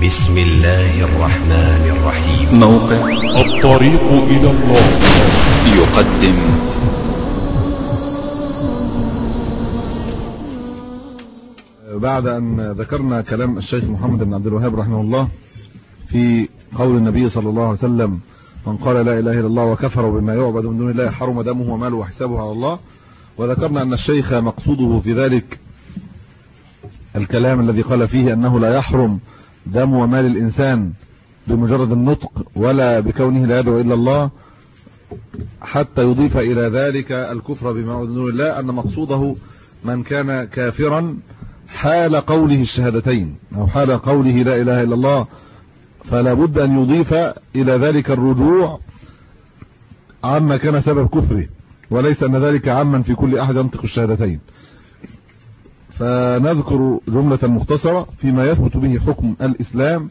بسم الله الرحمن الرحيم. موقع الطريق إلى الله يقدم بعد أن ذكرنا كلام الشيخ محمد بن عبد الوهاب رحمه الله في قول النبي صلى الله عليه وسلم: من قال لا إله إلا الله وكفر بما يعبد من دون الله حرم دمه وماله وحسابه على الله. وذكرنا أن الشيخ مقصوده في ذلك الكلام الذي قال فيه أنه لا يحرم دم ومال الإنسان بمجرد النطق ولا بكونه لا يدعو إلا الله، حتى يضيف إلى ذلك الكفر بما يعبد من دون الله، أن مقصوده من كان كافرا حال قوله الشهادتين أو حال قوله لا إله إلا الله، فلا بد أن يضيف إلى ذلك الرجوع عما كان سبب كفره، وليس أن ذلك عاما في كل أحد ينطق الشهادتين. فنذكر جملة مختصرة فيما يثبت به حكم الإسلام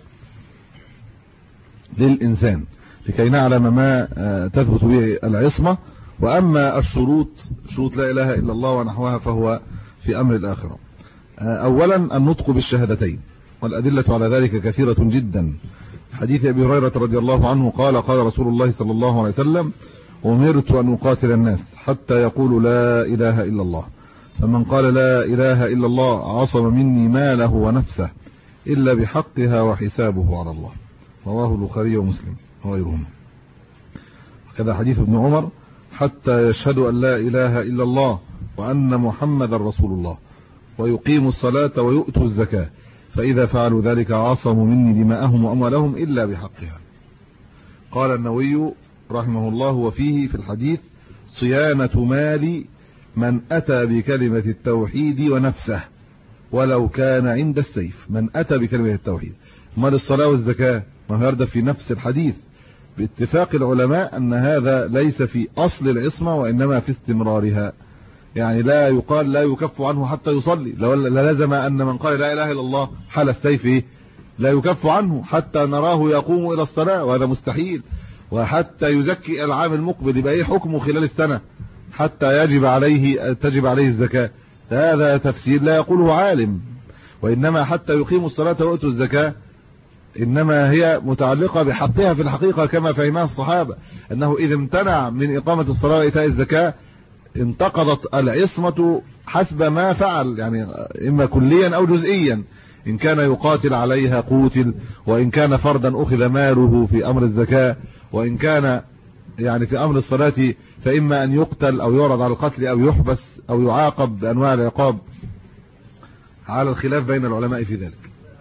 للإنسان لكي نعلم ما تثبت به العصمة. وأما الشروط، شروط لا إله إلا الله ونحوها، فهو في أمر الآخرة. أولا النطق بالشهادتين، والأدلة على ذلك كثيرة جدا. حديث أبي هريرة رضي الله عنه قال: قال رسول الله صلى الله عليه وسلم: أمرت أن أقاتل الناس حتى يقولوا لا إله إلا الله، فمن قال لا إله إلا الله عصم مني ماله ونفسه إلا بحقها وحسابه على الله. رواه البخاري ومسلم وغيرهما. وكذا حديث ابن عمر: حتى يشهدوا أن لا إله إلا الله وأن محمد رسول الله ويقيموا الصلاة ويؤتوا الزكاة، فإذا فعلوا ذلك عصموا مني دماءهم وأموالهم إلا بحقها. قال النووي رحمه الله: وفيه في الحديث صيانة مال من أتى بكلمة التوحيد ونفسه ولو كان عند السيف. من أتى بكلمة التوحيد، مال الصلاة والزكاة ما يرد في نفس الحديث باتفاق العلماء أن هذا ليس في أصل العصمة وإنما في استمرارها. يعني لا يقال لا يكف عنه حتى يصلي، لازم أن من قال لا إله إلا الله حال السيف لا يكف عنه حتى نراه يقوم إلى الصلاة، وهذا مستحيل. وحتى يزكي العام المقبل يبقى ايه حكمه خلال السنة، حتى تجب عليه الزكاة. هذا تفسير لا يقوله عالم. وإنما حتى يقيموا الصلاة ويؤتوا الزكاة إنما هي متعلقة بحقها في الحقيقة كما فهمها الصحابة، أنه إذا امتنع من إقامة الصلاة وإيتاء الزكاة انتقضت العصمة حسب ما فعل، يعني إما كليا أو جزئيا. إن كان يقاتل عليها قوتل، وإن كان فردا أخذ ماله في أمر الزكاة، وإن كان يعني في أمر الصلاة فإما أن يقتل أو يعرض على القتل أو يحبس أو يعاقب بأنواع العقاب، على الخلاف بين العلماء في ذلك.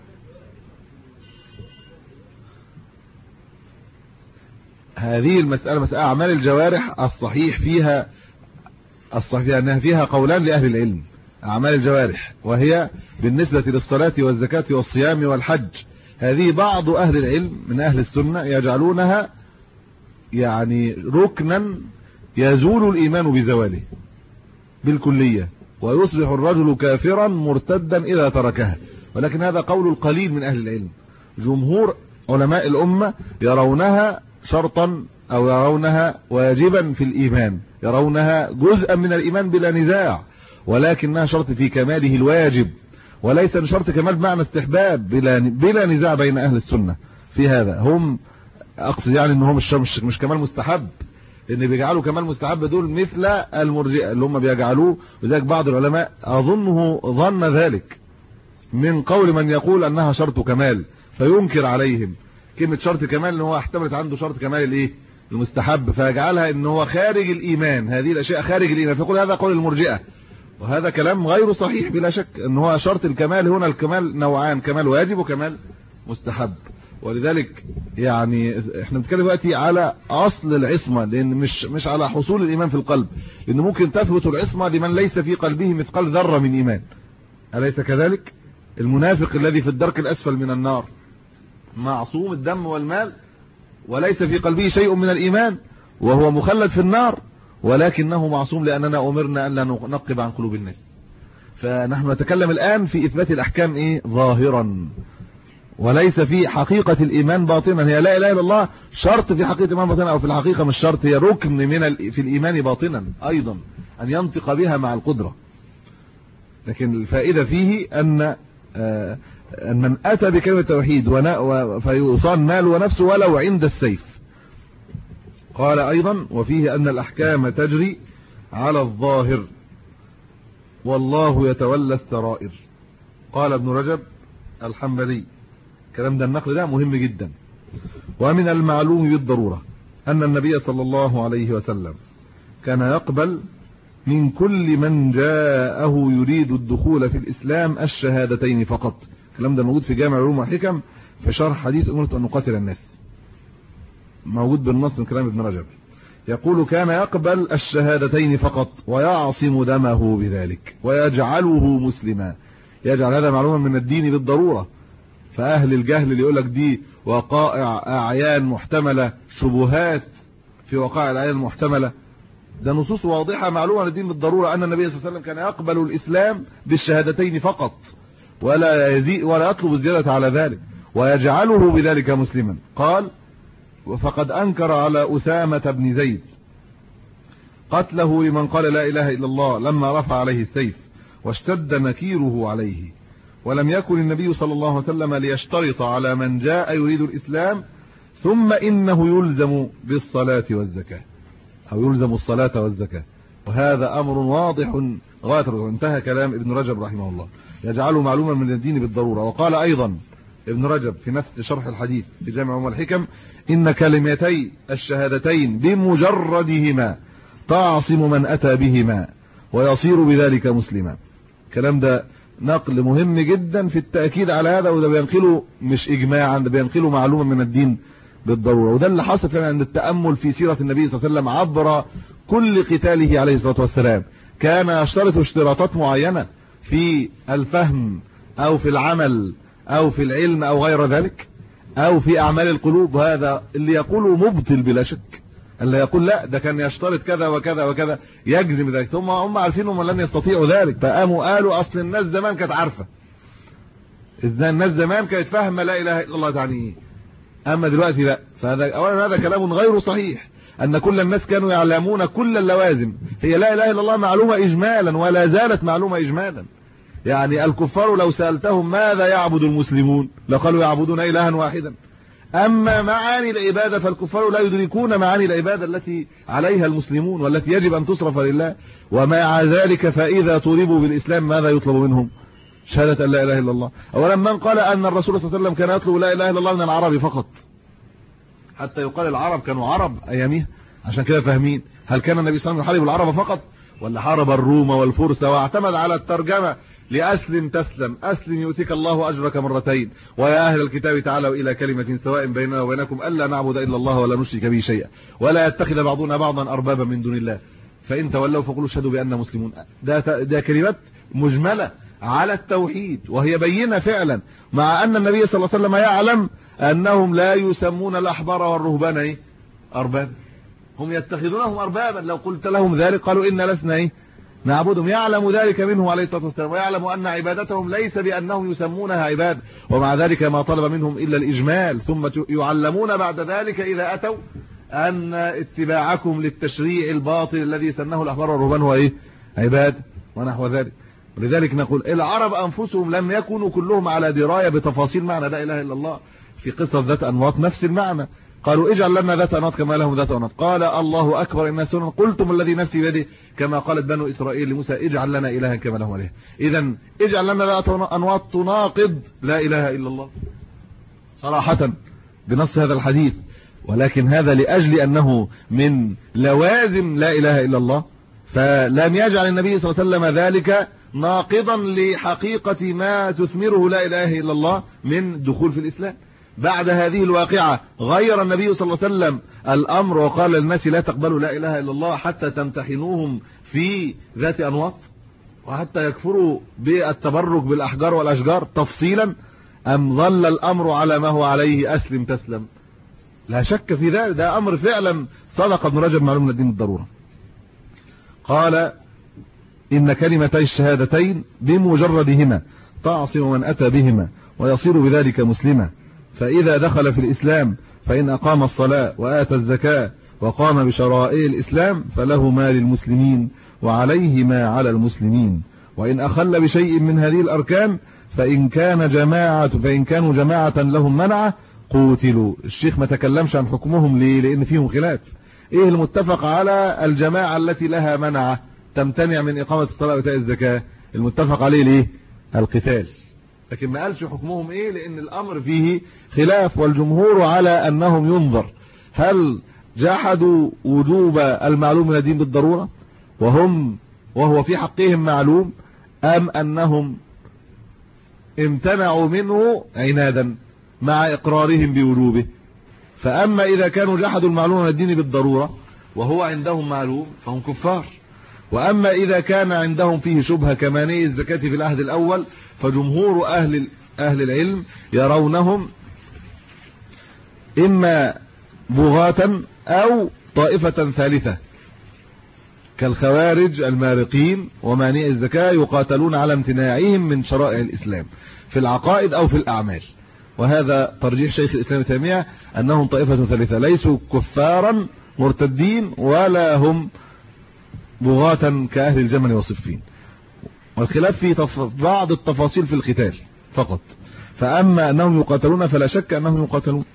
هذه المسألة مسألة أعمال الجوارح الصحيح فيها أنها فيها قولان لأهل العلم. أعمال الجوارح وهي بالنسبة للصلاة والزكاة والصيام والحج، هذه بعض أهل العلم من أهل السنة يجعلونها يعني ركنا يزول الإيمان بزواله بالكلية، ويصبح الرجل كافرا مرتدا إذا تركها. ولكن هذا قول القليل من أهل العلم. جمهور علماء الأمة يرونها شرطا أو يرونها واجبا في الإيمان، يرونها جزءا من الإيمان بلا نزاع، ولكنها شرط في كماله الواجب، وليس شرط كمال بمعنى استحباب بلا نزاع بين أهل السنة في هذا. هم أقصد يعني أنهم مش كمال مستحب، لأن بيجعلوا كمال مستحب دول مثل المرجئة اللي هم بيجعلوه. وذلك بعض العلماء أظنه ظن ذلك من قول من يقول أنها شرط كمال فينكر عليهم كلمة شرط كمال، ان هو احتملت عنده شرط كمال المستحب، فيجعلها ان هو خارج الايمان، هذه الاشياء خارج الايمان، فيقول هذا قول المرجئة. وهذا كلام غير صحيح بلا شك، ان هو شرط الكمال هنا الكمال نوعان، كمال واجب وكمال مستحب. ولذلك يعني احنا بنتكلم دلوقتي على اصل العصمة، لان مش على حصول الايمان في القلب، لان ممكن تثبت العصمة لمن ليس في قلبه مثقال ذرة من ايمان، أليس كذلك؟ المنافق الذي في الدرك الاسفل من النار معصوم الدم والمال وليس في قلبه شيء من الإيمان وهو مخلد في النار، ولكنه معصوم لأننا أمرنا أن لا ننقب عن قلوب الناس. فنحن نتكلم الآن في إثبات الأحكام ظاهرا، وليس في حقيقة الإيمان باطنا. هي لا إله إلا الله شرط في حقيقة الإيمان باطنا، أو في الحقيقة مش شرط، هي ركن في الإيمان باطنا أيضا أن ينطق بها مع القدرة. لكن الفائدة فيه أن من أتى بكلمة التوحيد فيصان ماله ونفسه ولو عند السيف. قال أيضا وفيه أن الأحكام تجري على الظاهر والله يتولى السرائر. قال ابن رجب الحنبلي، كلام ده النقل ده مهم جدا. ومن المعلوم بالضرورة أن النبي صلى الله عليه وسلم كان يقبل من كل من جاءه يريد الدخول في الإسلام الشهادتين فقط. الكلام ده موجود في جامع العلوم والحكم في شرح حديث أمرت أن نقاتل الناس، موجود بالنص من كلام ابن رجب. يقول كان يقبل الشهادتين فقط ويعصم دمه بذلك ويجعله مسلما. يجعل هذا معلوما من الدين بالضرورة. فأهل الجهل اللي يقول لك دي وقائع أعيان محتملة، شبهات في وقائع الأعيان المحتملة، ده نصوص واضحة معلومة من الدين بالضرورة أن النبي صلى الله عليه وسلم كان يقبل الإسلام بالشهادتين فقط ولا يزيد ولا يطلب الزيادة على ذلك ويجعله بذلك مسلما. قال فقد أنكر على أسامة بن زيد قتله لمن قال لا إله إلا الله لما رفع عليه السيف واشتد نكيره عليه، ولم يكن النبي صلى الله عليه وسلم ليشترط على من جاء يريد الإسلام ثم إنه يلزم بالصلاة والزكاة أو يلزم الصلاة والزكاة. وهذا أمر واضح غاية. انتهى كلام ابن رجب رحمه الله، يجعله معلوما من الدين بالضرورة. وقال أيضا ابن رجب في نفس شرح الحديث في جامع العلوم والحكم إن كلمتي الشهادتين بمجردهما تعصم من أتى بهما ويصير بذلك مسلما. الكلام ده نقل مهم جدا في التأكيد على هذا، وده بينقله مش إجماعا، ده بينقله معلومة من الدين بالضرورة. وده اللي حصل فعلا عند التأمل في سيرة النبي صلى الله عليه وسلم عبر كل قتاله عليه الصلاة والسلام. كان يشترط اشتراطات معينة في الفهم أو في العمل أو في العلم أو غير ذلك أو في أعمال القلوب. هذا اللي يقوله مبطل بلا شك. اللي يقول لا ده كان يشترط كذا وكذا وكذا يجزم ذلك. هم عارفين هم لن يستطيعوا ذلك، فقاموا قالوا أصل الناس زمان كانت عارفة، الناس زمان كانت فاهمة لا إله إلا الله تعني إيه، أما دلوقتي لا. فهذا أولا هذا كلام غير صحيح، أن كل الناس كانوا يعلمون كل اللوازم. هي لا إله إلا الله معلومة إجمالا ولا زالت معلومة إجمالا. يعني الكفار لو سألتهم ماذا يعبد المسلمون لقالوا يعبدون إلها واحدا. أما معاني العبادة فالكفار لا يدركون معاني العبادة التي عليها المسلمون والتي يجب أن تصرف لله. ومع ذلك فإذا طلبوا بالإسلام ماذا يطلب منهم؟ شهادة أن لا إله إلا الله. أولا من قال أن الرسول صلى الله عليه وسلم كان يطلب لا إله إلا الله من العرب فقط، حتى يقال العرب كانوا عرب أيامها عشان كده فاهمين. هل كان النبي صلى الله عليه وسلم يحارب العرب فقط ولا حارب الروم والفرس واعتمد على الترجمة لأسلم تسلم، أسلم يؤتيك الله أجرك مرتين، ويا أهل الكتاب تعالوا إلى كلمة سواء بيننا وبينكم ألا نعبد إلا الله ولا نشرك به شيئا ولا يتخذ بعضنا بعضا أربابا من دون الله فإن تولوا فقولوا اشهدوا بأننا مسلمون. ده كلمات مجملة على التوحيد وهي بينة فعلا، مع أن النبي صلى الله عليه وسلم يعلم أنهم لا يسمون الأحبار والرهبان أرباب، هم يتخذونهم أربابا. لو قلت لهم ذلك قالوا إن لسنا نعبدهم. يعلم ذلك منه عليه الصلاة والسلام، ويعلم أن عبادتهم ليس بأنهم يسمونها عباد، ومع ذلك ما طلب منهم إلا الإجمال. ثم يعلمون بعد ذلك إذا أتوا أن اتباعكم للتشريع الباطل الذي سنه الأحبار والرهبان هو عباد ونحو ذلك. ولذلك نقول العرب أنفسهم لم يكونوا كلهم على دراية بتفاصيل معنى لا إله إلا الله. في قصة ذات أنواط نفس المعنى، قالوا اجعل لنا ذات أنواط كما لهم ذات أنواط. قال الله أكبر إن سنن قلتم الذي نفسي بيده كما قالت بنو إسرائيل لموسى اجعل لنا إلها كما لهم إله. إذن اجعل لنا ذات أنواط تناقض لا إله إلا الله صراحة بنص هذا الحديث، ولكن هذا لأجل أنه من لوازم لا إله إلا الله، فلم يجعل النبي صلى الله عليه وسلم ذلك ناقضا لحقيقة ما تثمره لا إله إلا الله من دخول في الإسلام. بعد هذه الواقعة غير النبي صلى الله عليه وسلم الأمر وقال للناس لا تقبلوا لا إله إلا الله حتى تمتحنوهم في ذات أنواط وحتى يكفروا بالتبرك بالأحجار والأشجار تفصيلا، أم ظل الأمر على ما هو عليه أسلم تسلم؟ لا شك في ذلك، ده أمر فعلا صدق ابن رجب معلوم من الدين بالضرورة. قال إن كلمتي الشهادتين بمجردهما تعصم من أتى بهما ويصير بذلك مسلما، فإذا دخل في الإسلام فإن أقام الصلاة وآتى الزكاة وقام بشرائع الإسلام فله ما للمسلمين وعليه ما على المسلمين، وإن أخل بشيء من هذه الأركان فإن كانوا جماعة لهم منعة قوتلوا. الشيخ ما تكلمش عن حكمهم ليه؟ لأن فيهم خلاف. ايه المتفق على الجماعة التي لها منعة تمتنع من إقامة الصلاة وإيتاء الزكاة؟ المتفق عليه ليه؟ القتال. لكن ما قالش حكمهم ايه، لأن الأمر فيه خلاف، والجمهور على أنهم ينظر هل جحدوا وجوب المعلوم من الدين بالضرورة وهو في حقهم معلوم، أم أنهم امتنعوا منه عنادا مع إقرارهم بوجوبه. فأما إذا كانوا جحدوا المعلوم من الدين بالضرورة وهو عندهم معلوم فهم كفار. وأما إذا كان عندهم فيه شبهة كمانع الزكاة في العهد الأول فجمهور أهل العلم يرونهم إما بغاة أو طائفة ثالثة كالخوارج المارقين ومانع الزكاة، يقاتلون على امتناعهم من شرائع الإسلام في العقائد أو في الأعمال. وهذا ترجيح شيخ الإسلام ابن تيمية أنهم طائفة ثالثة، ليسوا كفارا مرتدين ولا هم بغاة كأهل الجمل والصفين. والخلاف في بعض التفاصيل في القتال فقط. فأما أنهم يقاتلون فلا شك أنهم يقاتلون.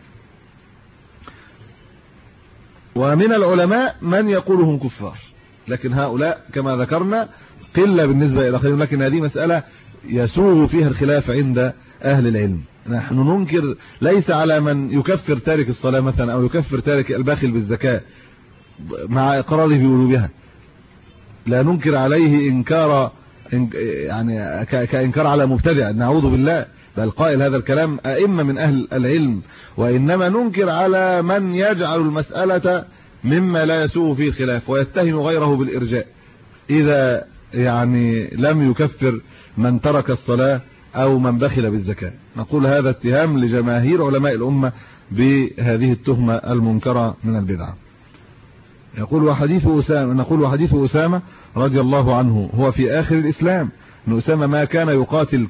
ومن العلماء من يقولهم كفار، لكن هؤلاء كما ذكرنا قلة بالنسبة إلى خير، لكن هذه مسألة يسوغ فيها الخلاف عند أهل العلم. نحن ننكر ليس على من يكفر تارك الصلاة مثلا أو يكفر تارك الباخل بالزكاة مع إقراره بوجوبها، لا ننكر عليه إنكار يعني كإنكار على مبتدع، نعوذ بالله، بل قائل هذا الكلام أئمة من أهل العلم. وإنما ننكر على من يجعل المسألة مما لا يسوء فيه الخلاف ويتهم غيره بالإرجاء إذا يعني لم يكفر من ترك الصلاة أو من بخل بالزكاة. نقول هذا اتهام لجماهير علماء الأمة بهذه التهمة المنكرة من البدعة. نقول وحديث أسامة رضي الله عنه هو في آخر الإسلام، أن أسامة ما كان يقاتل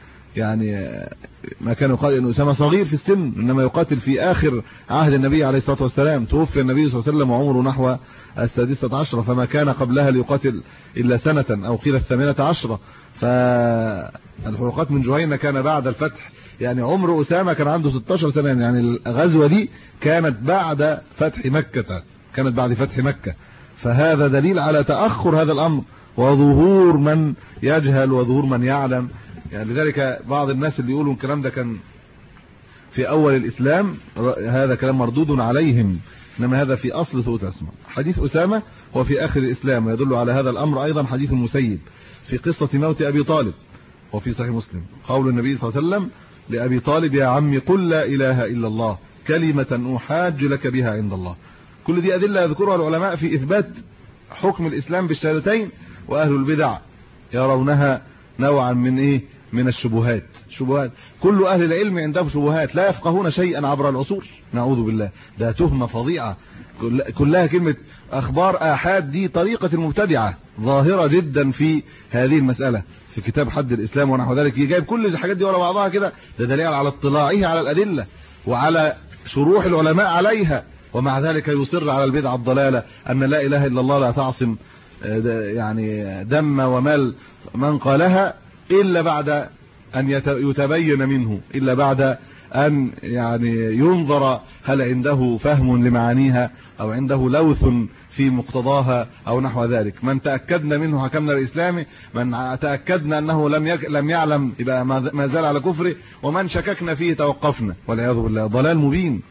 ما كان يقاتل، أن أسامة صغير في السن، إنما يقاتل في آخر عهد النبي عليه الصلاة والسلام. توفي النبي صلى الله عليه وسلم وعمره نحو 16 فما كان قبلها ليقاتل إلا سنة أو قيل 18. فالحروقات من جهينة كان بعد الفتح، يعني عمر أسامة كان عنده 16 سنة، يعني الغزوة دي كانت بعد فتح مكة، فهذا دليل على تأخر هذا الأمر وظهور من يجهل وظهور من يعلم. يعني لذلك بعض الناس اللي يقولوا الكلام ده كان في أول الإسلام هذا كلام مردود عليهم، إنما هذا في أصل ثبوت الأسماء. حديث أسامة هو في آخر الإسلام، ويدل على هذا الأمر أيضا حديث المسيب في قصة موت أبي طالب وفي صحيح مسلم قول النبي صلى الله عليه وسلم لأبي طالب: يا عمي قل لا إله إلا الله كلمة أحاج لك بها عند الله. كل دي أدلة يذكرها العلماء في إثبات حكم الإسلام بالشهادتين، وأهل البدع يرونها نوعا من الشبهات. كل أهل العلم عندهم شبهات، لا يفقهون شيئا عبر العصور، نعوذ بالله. ده تهمة فظيعة كلها كلمة أخبار آحاد، دي طريقة المبتدعة ظاهرة جدا في هذه المسألة في كتاب حد الإسلام ونحو ذلك. جايب كل الحاجات دي ورا بعضها كده، ده دليل على اطلاعه على الأدلة وعلى شروح العلماء عليها، ومع ذلك يصر على البدعة الضلالة أن لا إله إلا الله لا تعصم يعني دم ومال من قالها إلا بعد أن يتبين منه، إلا بعد أن يعني ينظر هل عنده فهم لمعانيها أو عنده لوث في مقتضاها أو نحو ذلك. من تأكدنا منه حكمنا بالإسلام، من تأكدنا أنه لم يعلم يبقى ما زال على كفره، ومن شككنا فيه توقفنا، والعياذ بالله. ضلال مبين.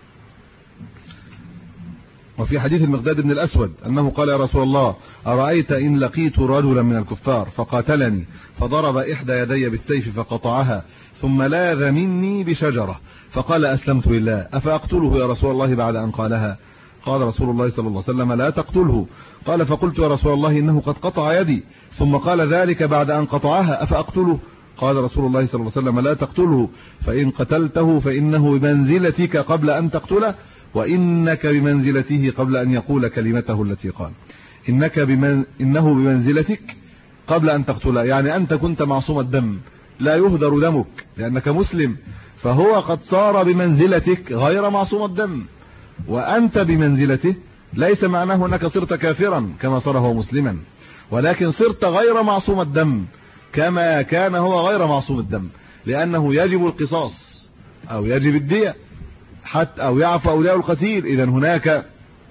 وفي حديث المقداد بن الأسود أنه قال: يا رسول الله، أرأيت إن لقيت رجلا من الكفار فقاتلني فضرب إحدى يدي بالسيف فقطعها ثم لاذ مني بشجرة فقال: أسلمت لله، أفأقتله يا رسول الله بعد أن قالها؟ قال رسول الله صلى الله عليه وسلم: لا تقتله. قال: فقلت يا رسول الله إنه قد قطع يدي ثم قال ذلك بعد أن قطعها، أفأقتله؟ قال رسول الله صلى الله عليه وسلم: لا تقتله، فإن قتلته فإنه بمنزلتك قبل أن تقتله، وإنك بمنزلته قبل أن يقول كلمته التي قال. إنه بمنزلتك قبل أن تقتله، يعني أنت كنت معصوم الدم لا يهدر دمك لأنك مسلم، فهو قد صار بمنزلتك غير معصوم الدم، وأنت بمنزلته ليس معناه أنك صرت كافرا كما صار هو مسلما، ولكن صرت غير معصوم الدم كما كان هو غير معصوم الدم. لأنه يجب القصاص أو يجب الدية حتى أو يعفى أولياء القتيل. إذن هناك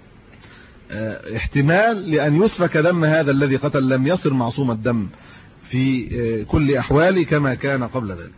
احتمال لأن يسفك دم هذا الذي قتل، لم يصر معصوم الدم في كل أحوال كما كان قبل ذلك.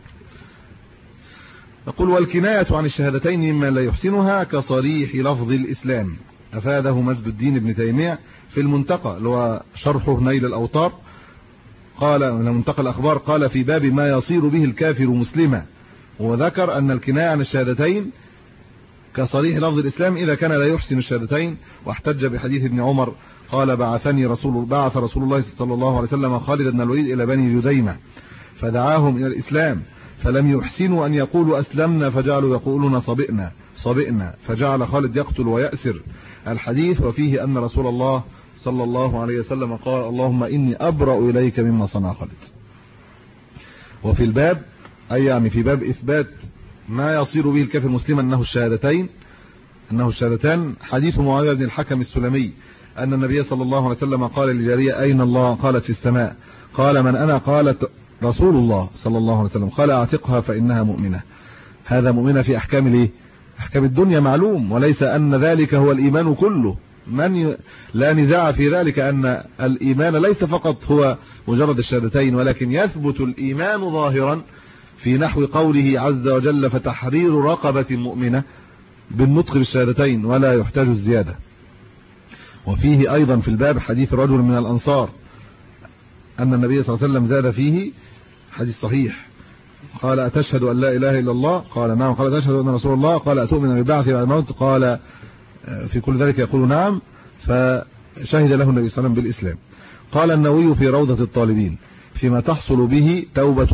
نقول والكناية عن الشهادتين مما لا يحسنها كصريح لفظ الإسلام. أفاده مجد الدين ابن تيمية في المنتقى اللي هو شرحه نيل الأوطار، قال من منتقى الأخبار، قال في باب ما يصير به الكافر مسلما، وذكر أن الكناية عن الشهادتين كصريح لفظ الإسلام إذا كان لا يحسن الشهادتين، واحتج بحديث ابن عمر قال بعث رسول الله صلى الله عليه وسلم خالد بن الوليد إلى بني جذيمة فدعاهم إلى الإسلام فلم يحسنوا أن يقولوا أسلمنا فجعلوا يقولون صبئنا فجعل خالد يقتل ويأسر الحديث. وفيه أن رسول الله صلى الله عليه وسلم قال اللهم إني أبرأ إليك مما صنع خالد. وفي الباب أي يعني في باب إثبات ما يصير به الكافر مسلما أنه الشهادتان حديث معاوية بن الحكم السلمي أن النبي صلى الله عليه وسلم قال للجارية أين الله؟ قالت في السماء. قال من أنا؟ قالت رسول الله صلى الله عليه وسلم. قال اعتقها فإنها مؤمنة. هذا مؤمنة في أحكام أحكام الدنيا معلوم، وليس أن ذلك هو الإيمان كله، لا نزاع في ذلك أن الإيمان ليس فقط هو مجرد الشهادتين، ولكن يثبت الإيمان ظاهرا في نحو قوله عز وجل فتحرير رقبة مؤمنة بالنطق بالشهادتين ولا يحتاج الزيادة. وفيه أيضا في الباب حديث رجل من الأنصار أن النبي صلى الله عليه وسلم زاد فيه حديث صحيح قال أتشهد أن لا إله إلا الله؟ قال نعم. قال أتشهد أن رسول الله؟ قال أتؤمن بالبعث بعد الموت؟ قال في كل ذلك يقول نعم. فشهد له النبي صلى الله عليه وسلم بالإسلام. قال النووي في روضة الطالبين فيما تحصل به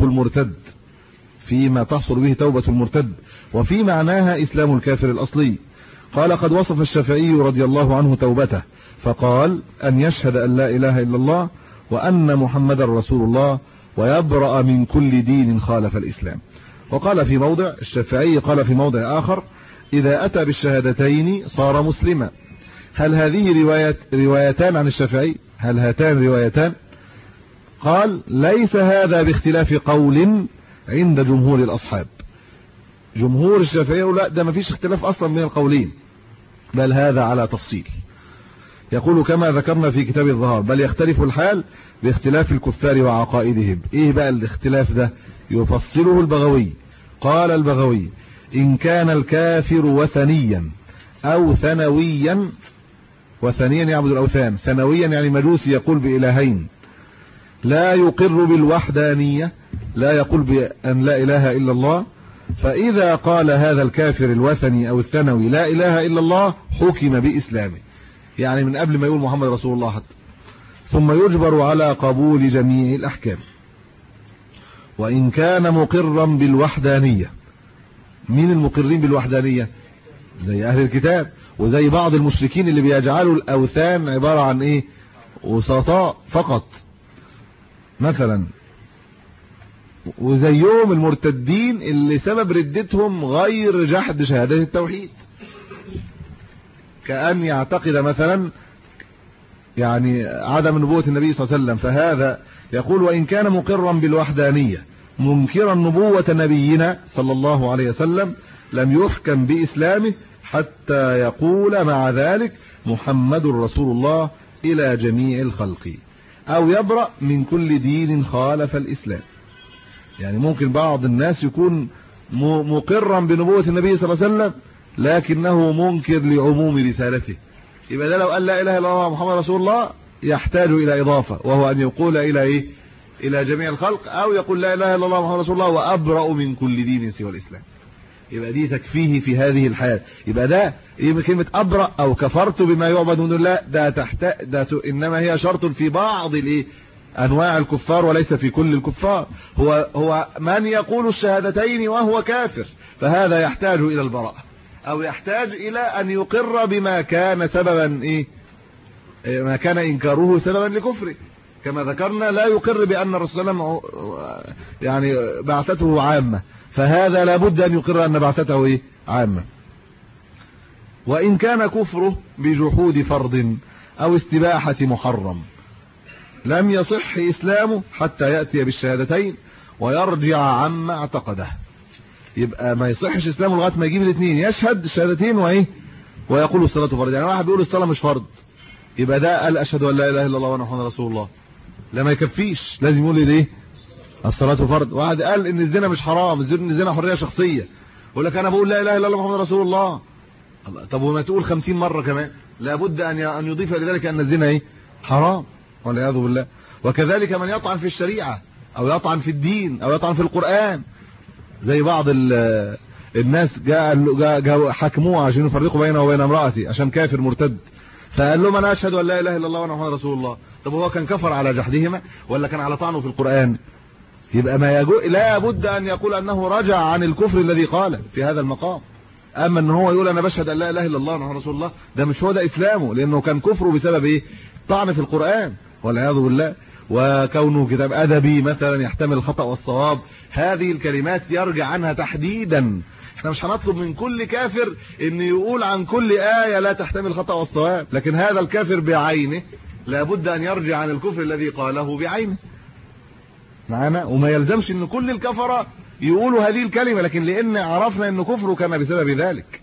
توبة المرتد وفي معناها إسلام الكافر الأصلي. قال قد وصف الشافعي رضي الله عنه توبته فقال أن يشهد أن لا إله إلا الله وأن محمد رسول الله ويبرأ من كل دين خالف الإسلام. وقال في موضع الشافعي قال في موضع آخر إذا أتى بالشهادتين صار مسلما. هل هذه روايتان عن الشافعي؟ هل هاتان روايتان؟ قال ليس هذا باختلاف قول عند جمهور الأصحاب. جمهور الشافعي لا ده ما فيش اختلاف أصلا بين القولين، بل هذا على تفصيل. يقول كما ذكرنا في كتاب الظهار بل يختلف الحال باختلاف الكفار وعقائدهم. ايه بقى الاختلاف ده؟ يفصله البغوي. قال البغوي إن كان الكافر وثنيا أو ثنويا، وثنيا يعبد الأوثان، ثنويا يعني مجوسي يقول بإلهين، لا يقر بالوحدانية، لا يقول بأن لا إله إلا الله، فإذا قال هذا الكافر الوثني أو الثنوي لا إله إلا الله حكم بإسلامه، يعني من قبل ما يقول محمد رسول الله حتى، ثم يجبر على قبول جميع الأحكام. وإن كان مقرا بالوحدانية، مين المقرين بالوحدانية؟ زي أهل الكتاب وزي بعض المشركين اللي بيجعلوا الأوثان عبارة عن إيه؟ وسطاء فقط مثلا، وزيهم المرتدين اللي سبب ردتهم غير جحد شهادة التوحيد، كأن يعتقد مثلا يعني عدم نبوة النبي صلى الله عليه وسلم، فهذا يقول وإن كان مقرا بالوحدانية منكرا نبوة نبينا صلى الله عليه وسلم لم يحكم بإسلامه حتى يقول مع ذلك محمد رسول الله إلى جميع الخلق، أو يبرأ من كل دين خالف الإسلام. يعني ممكن بعض الناس يكون مقرا بنبوة النبي صلى الله عليه وسلم لكنه منكر لعموم رسالته، يبقى ده لو قال لا إله إلا الله محمد رسول الله يحتاج إلى إضافة، وهو أن يقول إلى إيه؟ إلى جميع الخلق، أو يقول لا إله إلا الله محمد رسول الله وأبرأ من كل دين سوى الإسلام. يبقى دي تكفيه في هذه الحال. يبقى ده كلمة أبرأ أو كفرت بما يعبد من دون الله ده إنما هي شرط في بعض أنواع الكفار وليس في كل الكفار. هو من يقول الشهادتين وهو كافر، فهذا يحتاج إلى البراءة، أو يحتاج إلى أن يقر بما كان سببا ما كان إنكاره سببا لكفره، كما ذكرنا لا يقر بأن الرسول صلى الله عليه وسلم يعني بعثته عامة، فهذا لابد أن يقر أن بعثته عامة. وإن كان كفره بجحود فرض أو استباحة محرم لم يصح إسلامه حتى يأتي بالشهادتين، ويرجع عما اعتقده. يبقى ما يصحش اسلامه لغايه ما يجيب الاثنين، يشهد الشهادتين ويقول الصلاه فرض. يعني واحد بيقول الصلاه مش فرض، يبقى ده قال اشهد ان لا اله الا الله وان محمد رسول الله، لا ما يكفيش، لازم يقول ليه الصلاه فرض. واحد قال ان الزنا مش حرام، الزنا حريه شخصيه، يقول لك انا بقول لا اله الا الله محمد رسول الله. طب وما تقول 50 مره كمان، لابد ان يضيف لذلك ان الزنا حرام والعياذ بالله. وكذلك من يطعن في الشريعه او يطعن في الدين او يطعن في القرآن، زي بعض الناس جاء حكموه عشان يفرقوا بينه وبين امرأتي عشان كافر مرتد، فقال لهم انا اشهد ان لا اله الا الله وان محمد رسول الله. طب هو كان كفر على جحدهما ولا كان على طعنه في القرآن؟ يبقى لا بد ان يقول انه رجع عن الكفر الذي قال في هذا المقام. اما ان هو يقول انا بشهد ان لا اله الا الله وان محمد رسول الله، ده مش هو ده اسلامه، لانه كان كفره بسبب طعن في القرآن والعياذ بالله. وكونه كتاب ادبي مثلا يحتمل الخطأ والصواب، هذه الكلمات يرجع عنها تحديدا. احنا مش هنطلب من كل كافر ان يقول عن كل آية لا تحتمل الخطأ والصواب، لكن هذا الكافر بعينه لابد ان يرجع عن الكفر الذي قاله بعينه معنا. وما يلزمش ان كل الكفرة يقولوا هذه الكلمة، لكن لان عرفنا ان كفره كان بسبب ذلك.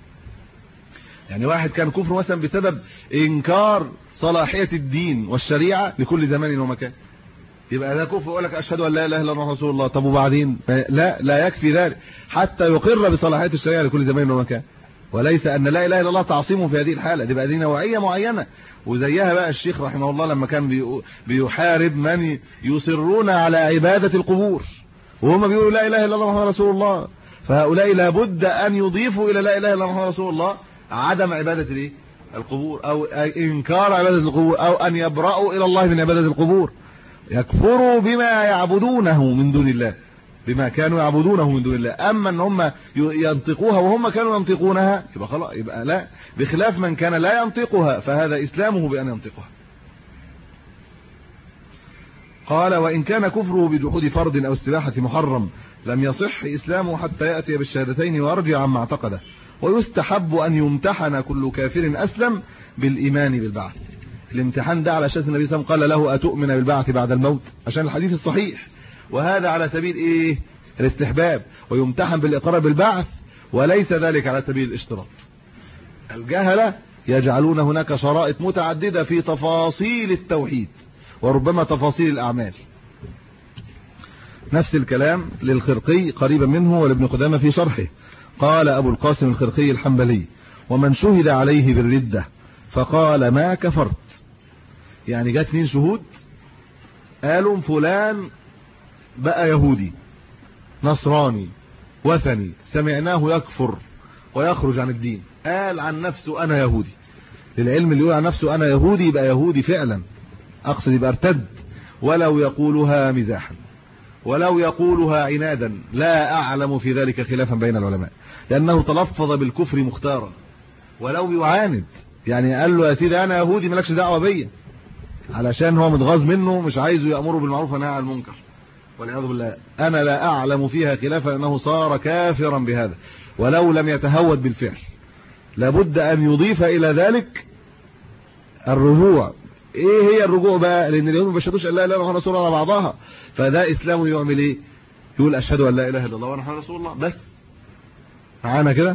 يعني واحد كان كفره مثلا بسبب انكار صلاحية الدين والشريعة لكل زمان ومكان، يبقى ده كفر. يقول لك اشهد ان لا اله الا الله رسول الله. طب وبعدين؟ لا يكفي ذلك حتى يقر بصلاحية الشريعة لكل زمان ومكان، وليس ان لا اله الا الله تعصيمه في هذه الحالة. دي بقى دي نوعية معينة. وزيها بقى الشيخ رحمه الله لما كان بيحارب من يصرون على عبادة القبور وهم بيقولوا لا اله الا الله محمد رسول الله، فهؤلاء لابد ان يضيفوا الى لا اله الا الله محمد رسول الله عدم عبادة القبور او انكار عبادة القبور، او ان يبرأوا الى الله من عبادة القبور، يكفروا بما يعبدونه من دون الله، بما كانوا يعبدونه من دون الله. اما ان هم ينطقوها وهم كانوا ينطقونها يبقى خلاص، يبقى لا، بخلاف من كان لا ينطقها فهذا اسلامه بان ينطقها. قال وان كان كفره بجحود فرض او استباحة محرم لم يصح اسلامه حتى ياتي بالشهادتين ويرجع عما اعتقده. ويستحب ان يمتحن كل كافر اسلم بالايمان بالبعث. الامتحان ده على اساس النبي صلى الله عليه وسلم قال له اتؤمن بالبعث بعد الموت، عشان الحديث الصحيح، وهذا على سبيل الاستحباب. ويمتحن بالاقرار بالبعث وليس ذلك على سبيل الاشتراط. الجهلة يجعلون هناك شرائط متعددة في تفاصيل التوحيد وربما تفاصيل الاعمال. نفس الكلام للخرقي قريبا منه ولابن قدامة في شرحه. قال ابو القاسم الخرقي الحنبلي ومن شهد عليه بالردة فقال ما كفرت، يعني جاء 2 شهود قالوا فلان بقى يهودي نصراني وثني سمعناه يكفر ويخرج عن الدين، قال عن نفسه انا يهودي. للعلم اللي يقول عن نفسه انا يهودي يبقى يهودي فعلا، اقصد يبقى ارتد، ولو يقولها مزاحا ولو يقولها عنادا، لا اعلم في ذلك خلافا بين العلماء، لانه تلفظ بالكفر مختارا ولو يعاند. يعني قال له يا سيدي انا يهودي مالكش دعوه بيا، علشان هو متغاظ منه مش عايزه يأمره بالمعروف ونهى عن المنكر والعياذ بالله. انا لا اعلم فيها خلافا انه صار كافرا بهذا ولو لم يتهود بالفعل. لابد ان يضيف الى ذلك الرجوع. ايه هي الرجوع بقى؟ لان اليهود ما بيشهدوش ان لا اله الا الله رسول الله على بعضها، فده اسلامه يعمل ايه؟ يقول اشهد ان لا اله الا الله وانا محمد رسول الله بس. معانا كده.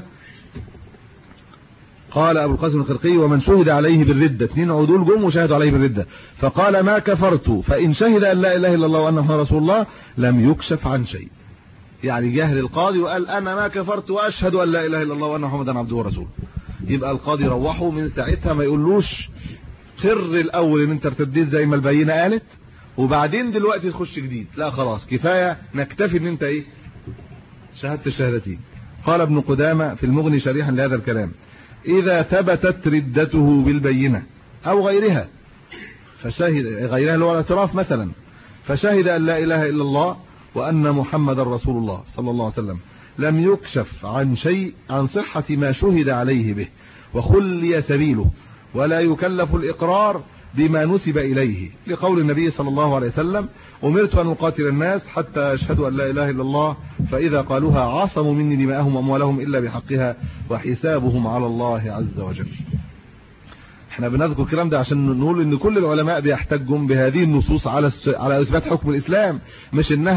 قال ابو القاسم الخرقي ومن شهد عليه بالردة، 2 عدول جم وشهدوا عليه بالردة، فقال ما كفرت، فان شهد ان لا اله الا الله وان محمد رسول الله لم يكشف عن شيء. يعني جهل القاضي وقال انا ما كفرت واشهد ان لا اله الا الله وان محمدا عبده ورسوله، يبقى القاضي روحه من ساعتها ما يقولوش قر الاول ان انت ارتديت زي ما البينه قالت وبعدين دلوقتي تخش جديد، لا خلاص كفايه نكتفي ان انت شهدت الشهادتين. قال ابن قدامة في المغني شريحا لهذا الكلام اذا ثبتت ردته بالبينه او غيرها، فشهد غيرها اللي هو الاعتراف مثلا، فشهد ان لا اله الا الله وان محمد رسول الله صلى الله عليه وسلم، لم يكشف عن شيء عن صحة ما شهد عليه به وخلي سبيله، ولا يكلف الإقرار بما نسب إليه، لقول النبي صلى الله عليه وسلم أمرت أن أقاتل الناس حتى يشهدوا أن لا إله إلا الله فإذا قالوها عصموا مني دماءهم وأموالهم إلا بحقها وحسابهم على الله عز وجل. احنا بنذكر الكلام ده عشان نقول ان كل العلماء بيحتجون بهذه النصوص على اثبات حكم الاسلام، مش انها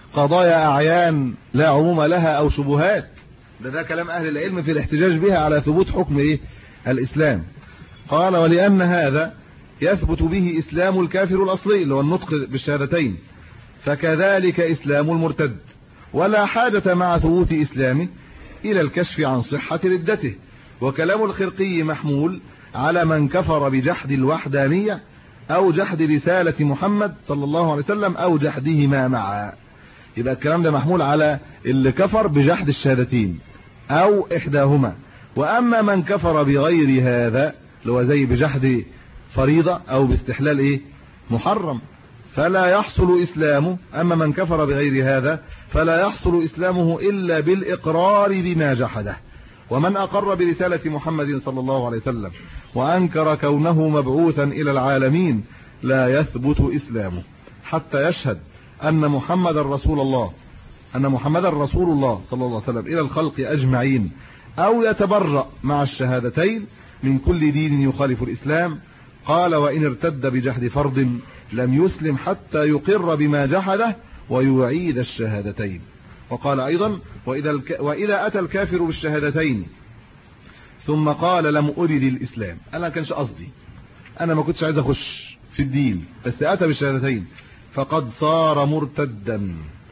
قضايا أعيان لا عموم لها أو شبهات. ده كلام أهل العلم في الاحتجاج بها على ثبوت حكم الإسلام. قال ولأن هذا يثبت به إسلام الكافر الأصلي اللي هو النطق بالشهادتين، فكذلك إسلام المرتد، ولا حاجة مع ثبوت إسلامه إلى الكشف عن صحة ردته. وكلام الخرقي محمول على من كفر بجحد الوحدانية أو جحد رسالة محمد صلى الله عليه وسلم أو جحدهما معا. يبقى الكلام ده محمول على اللي كفر بجحد الشهادتين أو إحداهما. وأما من كفر بغير هذا اللي هو زي بجحد فريضة أو باستحلال محرم فلا يحصل إسلامه. أما من كفر بغير هذا فلا يحصل إسلامه إلا بالإقرار بما جحده. ومن أقر برسالة محمد صلى الله عليه وسلم وأنكر كونه مبعوثا إلى العالمين لا يثبت إسلامه حتى يشهد أن محمد رسول الله صلى الله عليه وسلم إلى الخلق أجمعين، أو يتبرأ مع الشهادتين من كل دين يخالف الإسلام. قال وإن ارتد بجحد فرض لم يسلم حتى يقر بما جحده ويعيد الشهادتين. وقال أيضا وإذا أتى الكافر بالشهادتين ثم قال لم أرد الإسلام، أنا كانش قصدي، أنا ما كنتش عايز أخش في الدين، بس أتى بالشهادتين، فقد صار مرتدا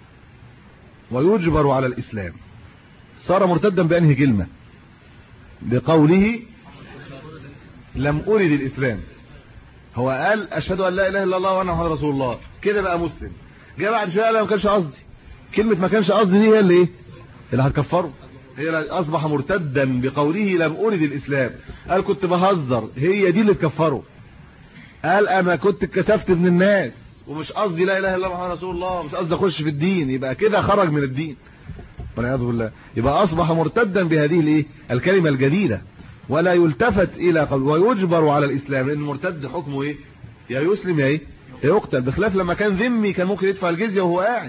ويجبر على الإسلام. صار مرتدا بأنهي كلمة؟ بقوله لم أرد الإسلام. هو قال أشهد أن لا إله إلا الله وأنا محمد رسول الله، كده بقى مسلم. جاء بعد شوية لا ما كانش قصدي، كلمة ما كانش قصدي دي هي اللي هتكفره، هي اللي أصبح مرتدا بقوله لم أرد الإسلام. قال كنت بهزر، هي دي اللي تكفره. قال أنا كنت اتكسفت من الناس ومش قصدي لا إله إلا الله محمد رسول الله، مش قصدي أخش في الدين، يبقى كده خرج من الدين والعياذ بالله. يبقى أصبح مرتدا بهذه الكلمة الجديدة، ولا يلتفت إلى قول ويجبر على الإسلام، لأن المرتد حكمه يا يسلم يا يقتل، بخلاف لما كان ذمي كان ممكن يدفع الجزية وهو قاعد.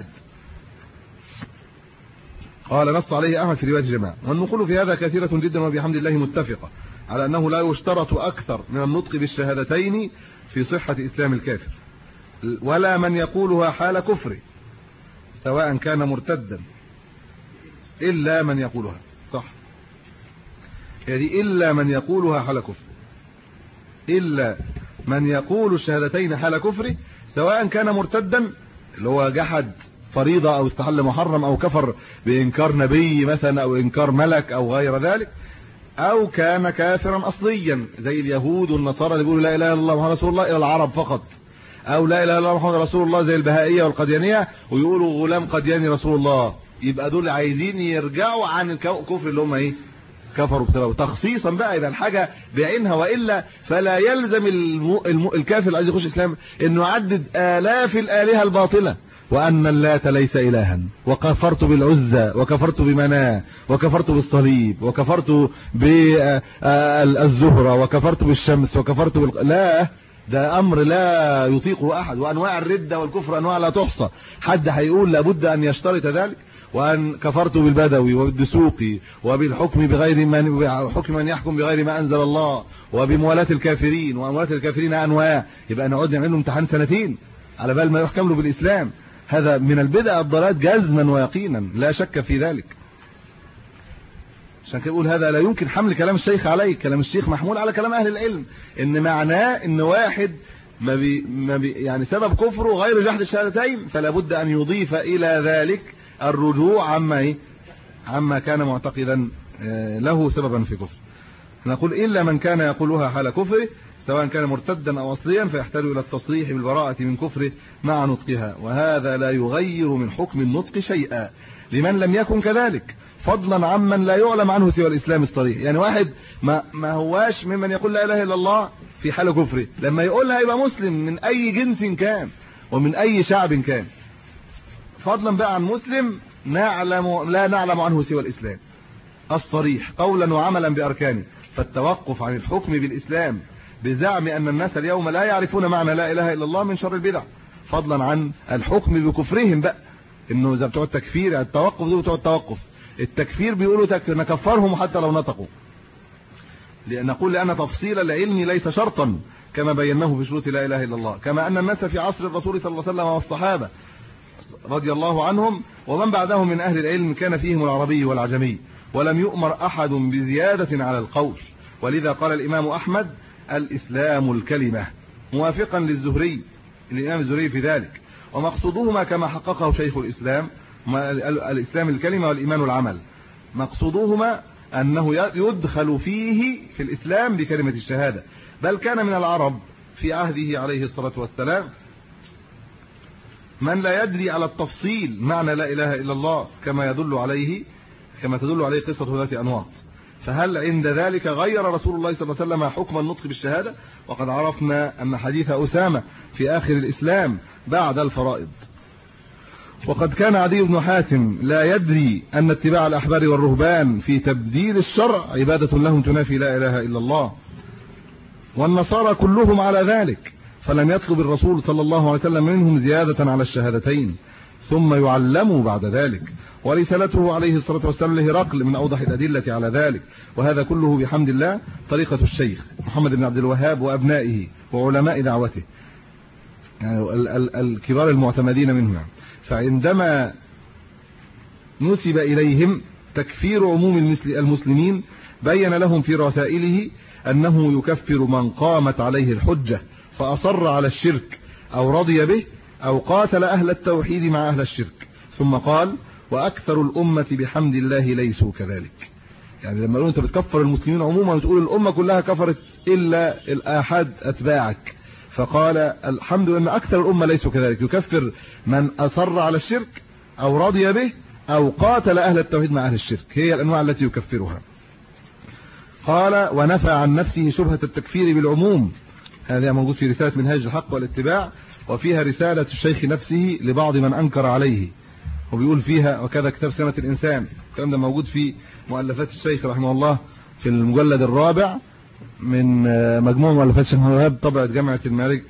قال نص عليه أحمد في رواية جماعة. والنقول في هذا كثيرة جدا وبحمد الله متفقة على أنه لا يشترط أكثر من النطق بالشهادتين في صحة إسلام الكافر، ولا من يقولها حال كفره سواء كان مرتدا، إلا من يقولها صح يعني إلا من يقولها حال كفر، إلا من يقول الشهادتين حال كفره سواء كان مرتدا اللي هو جحد فريضة أو استحل محرم أو كفر بإنكار نبي مثلا أو إنكار ملك أو غير ذلك، أو كان كافرا أصليا زي اليهود والنصارى اللي بيقولوا لا إله إلا الله محمد رسول الله إلى العرب فقط، أو لا إله إلا الله محمد رسول الله زي البهائية والقديانية ويقولوا غلام قدياني رسول الله. يبقى دول عايزين يرجعوا عن الكفر اللي هم كفروا بسببه تخصيصا بقى، يبقى الحاجة بعينها، وإلا فلا يلزم الكافر اللي عايز يخش الإسلام إنه يعدد آلاف الآلهة الباطلة، وأن اللات ليس إلها، وكفرت بالعزى، وكفرت بمناه، وكفرت بالصليب، وكفرت بالزهرة، وكفرت بالشمس، وكفرت لا، ده أمر لا يطيقه أحد. وأنواع الردة والكفر أنواع لا تحصى، حد هيقول لابد أن يشترط ذلك. وأن كفرت بالبدوي وبالدسوقي وبالحكم بغير حكم من يحكم بغير ما أنزل الله، وبموالاة الكافرين، وموالاة الكافرين أنواع، يبقى نقعد نعمل له امتحان سنتين على بال ما يحكم له بالإسلام. هذا من البدع الضلال جزما ويقينا لا شك في ذلك. عشان كده يقول هذا لا يمكن حمل كلام الشيخ عليه، كلام الشيخ محمول على كلام أهل العلم، إن معناه إن واحد ما بي يعني سبب كفره غير جحد الشهادتين، فلا بد أن يضيف إلى ذلك الرجوع عما كان معتقدا له سببا في كفر. نقول إلا من كان يقولها حال كفره سواء كان مرتدا أو أصليا فيحتاج إلى التصريح بالبراءة من كفره مع نطقها، وهذا لا يغير من حكم النطق شيئا لمن لم يكن كذلك، فضلا عمن لا يعلم عنه سوى الإسلام الصريح. يعني واحد ما هواش ممن يقول لا إله إلا الله في حال كفره، لما يقولها يبقى مسلم من أي جنس كان ومن أي شعب كان، فضلا بقى عن مسلم لا نعلم عنه سوى الإسلام الصريح قولا وعملا بأركانه. فالتوقف عن الحكم بالإسلام بزعم أن الناس اليوم لا يعرفون معنى لا إله إلا الله من شر البدع، فضلا عن الحكم بكفرهم بقى، إنه إذا بتوع التكفير التوقف دول بتوع التوقف، التكفير بيقولوا نكفرهم حتى لو نطقوا، نقول لأن تفصيل العلم ليس شرطا كما بيناه في شروط لا إله إلا الله، كما أن الناس في عصر الرسول صلى الله عليه وسلم والصحابة رضي الله عنهم ومن بعدهم من أهل العلم كان فيهم العربي والعجمي، ولم يؤمر أحد بزيادة على القول. ولذا قال الإمام أحمد: الإسلام الكلمة، موافقا الإمام الزهري في ذلك. ومقصودهما كما حققه شيخ الإسلام: الإسلام الكلمة والإيمان العمل. مقصودهما أنه يدخل فيه في الإسلام بكلمة الشهادة. بل كان من العرب في عهده عليه الصلاة والسلام من لا يدري على التفصيل معنى لا إله إلا الله كما تدل عليه قصة ذات أنواط. فهل عند ذلك غير رسول الله صلى الله عليه وسلم حكم النطق بالشهادة؟ وقد عرفنا أن حديث أسامة في آخر الإسلام بعد الفرائض. وقد كان عدي بن حاتم لا يدري أن اتباع الأحبار والرهبان في تبديل الشرع عبادة لهم تنافي لا إله إلا الله، والنصارى كلهم على ذلك، فلم يطلب الرسول صلى الله عليه وسلم منهم زيادة على الشهادتين ثم يعلموا بعد ذلك. ورسالته عليه الصلاة والسلام لهرقل من أوضح الأدلة على ذلك. وهذا كله بحمد الله طريقة الشيخ محمد بن عبد الوهاب وأبنائه وعلماء دعوته، يعني الكبار المعتمدين منهم. فعندما نسب إليهم تكفير عموم المسلمين بين لهم في رسائله أنه يكفر من قامت عليه الحجة فأصر على الشرك أو رضي به أو قاتل أهل التوحيد مع أهل الشرك. ثم قال: وأكثر الأمة بحمد الله ليسوا كذلك. يعني لما يقولوا أنت بتكفر المسلمين عموما وتقول الأمة كلها كفرت إلا الآحاد أتباعك، فقال الحمد لله أكثر الأمة ليسوا كذلك، يكفر من أصر على الشرك أو رضي به أو قاتل أهل التوحيد مع أهل الشرك، هي الأنواع التي يكفرها. قال: ونفى عن نفسه شبهة التكفير بالعموم. هذا موجود في رسالة منهاج الحق والاتباع، وفيها رسالة الشيخ نفسه لبعض من أنكر عليه، وبيقول فيها وكذا كتاب سنة الإنسان. الكلام ده موجود في مؤلفات الشيخ رحمه الله في المجلد الرابع من مجموع مؤلفات الشيخ محمد الوهاب طبعة جامعة الملك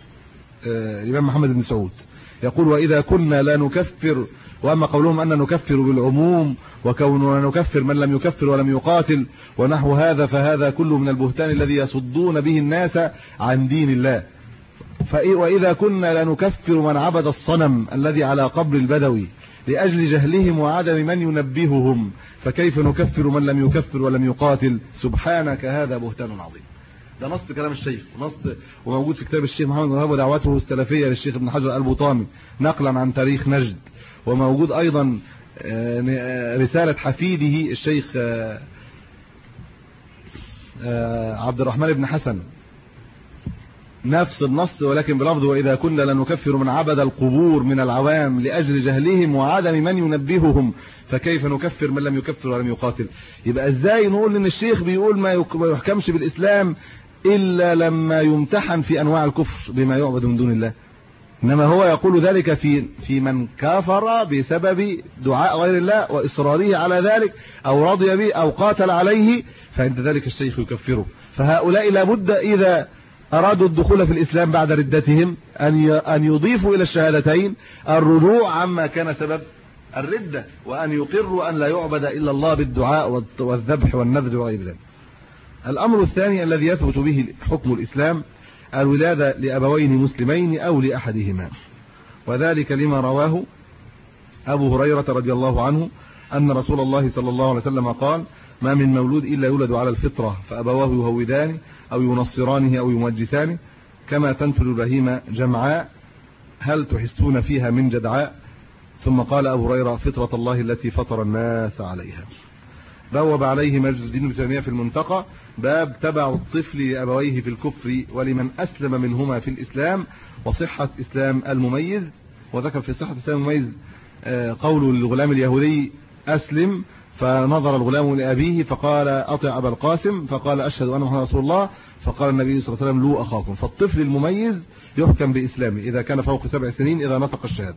الإمام محمد بن سعود. يقول: وإذا كنا لا نكفر، وأما قولهم أن نكفر بالعموم وكوننا نكفر من لم يكفر ولم يقاتل ونحو هذا، فهذا كله من البهتان الذي يصدون به الناس عن دين الله. وإذا كنا لا نكفر من عبد الصنم الذي على قبر البدوي لأجل جهلهم وعدم من ينبههم، فكيف نكفر من لم يكفر ولم يقاتل؟ سبحانك هذا بهتان عظيم. ده نص كلام الشيخ، وموجود في كتاب الشيخ محمد بن وهاب ودعوته السلفية للشيخ ابن حجر البوطامي نقلا عن تاريخ نجد. وموجود أيضا رسالة حفيده الشيخ عبد الرحمن بن حسن، نفس النص ولكن بلفظ: وإذا كنا لنكفر من عبد القبور من العوام لأجل جهلهم وعدم من ينبههم، فكيف نكفر من لم يكفر ولم يقاتل؟ يبقى ازاي نقول ان الشيخ بيقول ما يحكمش بالإسلام إلا لما يمتحن في أنواع الكفر بما يعبد من دون الله؟ إنما هو يقول ذلك في من كفر بسبب دعاء غير الله وإصراره على ذلك أو رضي به أو قاتل عليه، فعند ذلك الشيخ يكفره. فهؤلاء لابد إذا أرادوا الدخول في الإسلام بعد ردتهم أن يضيفوا إلى الشهادتين الرجوع عما كان سبب الردة، وأن يقروا أن لا يعبد إلا الله بالدعاء والذبح والنذر وغير ذلك. الأمر الثاني الذي يثبت به حكم الإسلام الولادة لأبوين مسلمين أو لأحدهما، وذلك لما رواه أبو هريرة رضي الله عنه أن رسول الله صلى الله عليه وسلم قال: ما من مولود إلا يولد على الفطرة، فأبواه يهودانه أو ينصرانه أو يمجسانه، كما تنتج البهيمة جمعاء هل تحسون فيها من جدعاء؟ ثم قال أبو هريرة: فطرة الله التي فطر الناس عليها. بوب عليه مجد الدين ابن تيمية في المنتقى باب تبع الطفل لأبويه في الكفر ولمن أسلم منهما في الإسلام وصحة إسلام المميز. وذكر في صحة إسلام المميز قول الغلام اليهودي: أسلم، فنظر الغلام لأبيه فقال: أطع أبا القاسم، فقال: أشهد أن محمد رسول الله، فقال النبي صلى الله عليه وسلم: لو أخاكم. فالطفل المميز يحكم بإسلامه إذا كان فوق 7 سنين إذا نطق الشهادة.